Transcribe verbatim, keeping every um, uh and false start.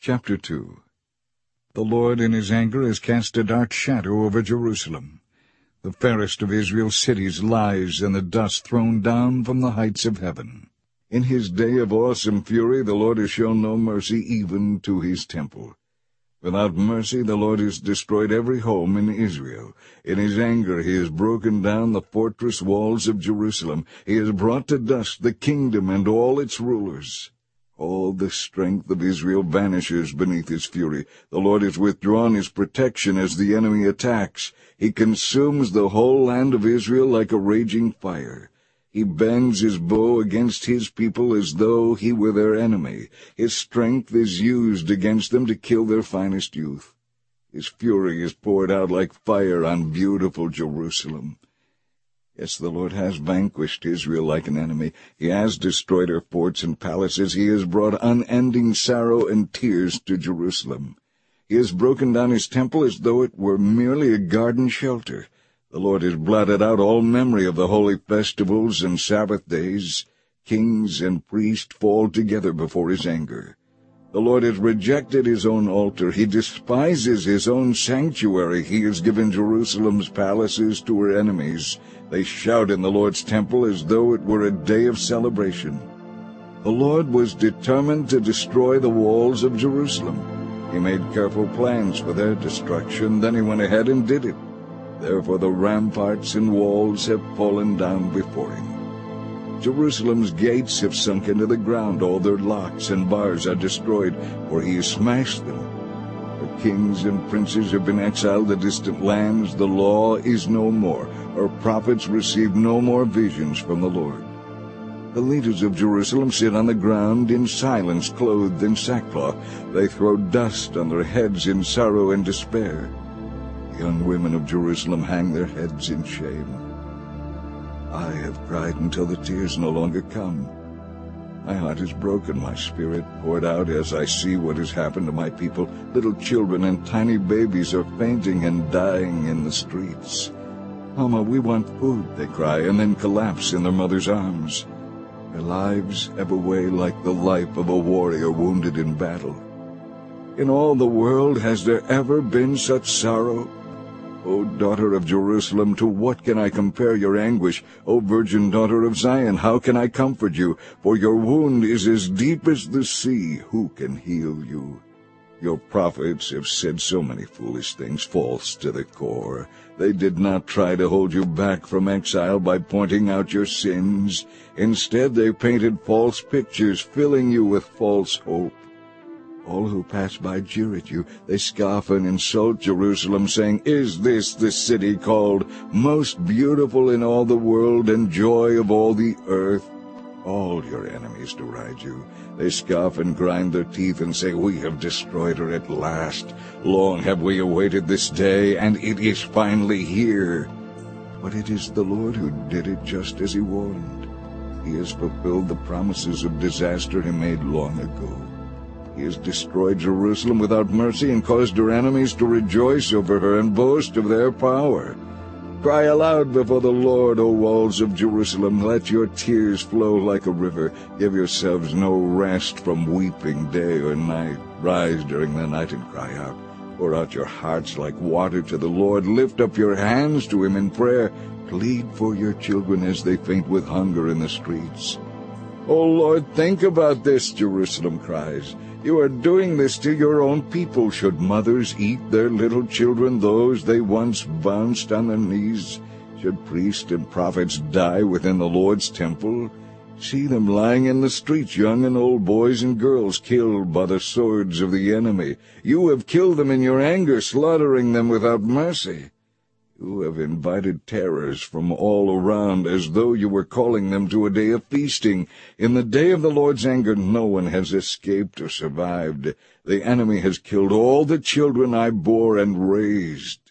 Chapter two. The Lord in his anger has cast a dark shadow over Jerusalem. The fairest of Israel's cities lies in the dust thrown down from the heights of heaven. In his day of awesome fury the Lord has shown no mercy even to his temple. Without mercy the Lord has destroyed every home in Israel. In his anger he has broken down the fortress walls of Jerusalem. He has brought to dust the kingdom and all its rulers. All the strength of Israel vanishes beneath his fury. The Lord has withdrawn his protection as the enemy attacks. He consumes the whole land of Israel like a raging fire. He bends his bow against his people as though he were their enemy. His strength is used against them to kill their finest youth. His fury is poured out like fire on beautiful Jerusalem. Yes, the Lord has vanquished Israel like an enemy. He has destroyed her forts and palaces. He has brought unending sorrow and tears to Jerusalem. He has broken down his temple as though it were merely a garden shelter. The Lord has blotted out all memory of the holy festivals and Sabbath days. Kings and priests fall together before his anger. The Lord has rejected his own altar. He despises his own sanctuary. He has given Jerusalem's palaces to her enemies. They shout in the Lord's temple as though it were a day of celebration. The Lord was determined to destroy the walls of Jerusalem. He made careful plans for their destruction. Then he went ahead and did it. Therefore the ramparts and walls have fallen down before him. Jerusalem's gates have sunk into the ground. All their locks and bars are destroyed, for he has smashed them. Her kings and princes have been exiled to distant lands. The law is no more. Her prophets receive no more visions from the Lord. The leaders of Jerusalem sit on the ground in silence, clothed in sackcloth. They throw dust on their heads in sorrow and despair. The young women of Jerusalem hang their heads in shame. I have cried until the tears no longer come. My heart is broken, my spirit poured out as I see what has happened to my people. Little children and tiny babies are fainting and dying in the streets. Mama, we want food, they cry, and then collapse in their mother's arms. Their lives ebb away like the life of a warrior wounded in battle. In all the world has there ever been such sorrow? O daughter of Jerusalem, to what can I compare your anguish? O virgin daughter of Zion, how can I comfort you? For your wound is as deep as the sea. Who can heal you? Your prophets have said so many foolish things, false to the core. They did not try to hold you back from exile by pointing out your sins. Instead, they painted false pictures, filling you with false hope. All who pass by jeer at you. They scoff and insult Jerusalem, saying, "Is this the city called most beautiful in all the world and joy of all the earth?" All your enemies deride you. They scoff and grind their teeth and say, "We have destroyed her at last. Long have we awaited this day, and it is finally here." But it is the Lord who did it just as he warned. He has fulfilled the promises of disaster he made long ago. He has destroyed Jerusalem without mercy and caused her enemies to rejoice over her and boast of their power. Cry aloud before the Lord, O walls of Jerusalem. Let your tears flow like a river. Give yourselves no rest from weeping day or night. Rise during the night and cry out. Pour out your hearts like water to the Lord. Lift up your hands to him in prayer. Plead for your children as they faint with hunger in the streets. O Lord, think about this, Jerusalem cries. You are doing this to your own people. Should mothers eat their little children, those they once bounced on their knees? Should priests and prophets die within the Lord's temple? See them lying in the streets, young and old, boys and girls, killed by the swords of the enemy. You have killed them in your anger, slaughtering them without mercy. You have invited terrors from all around, as though you were calling them to a day of feasting. In the day of the Lord's anger no one has escaped or survived. The enemy has killed all the children I bore and raised.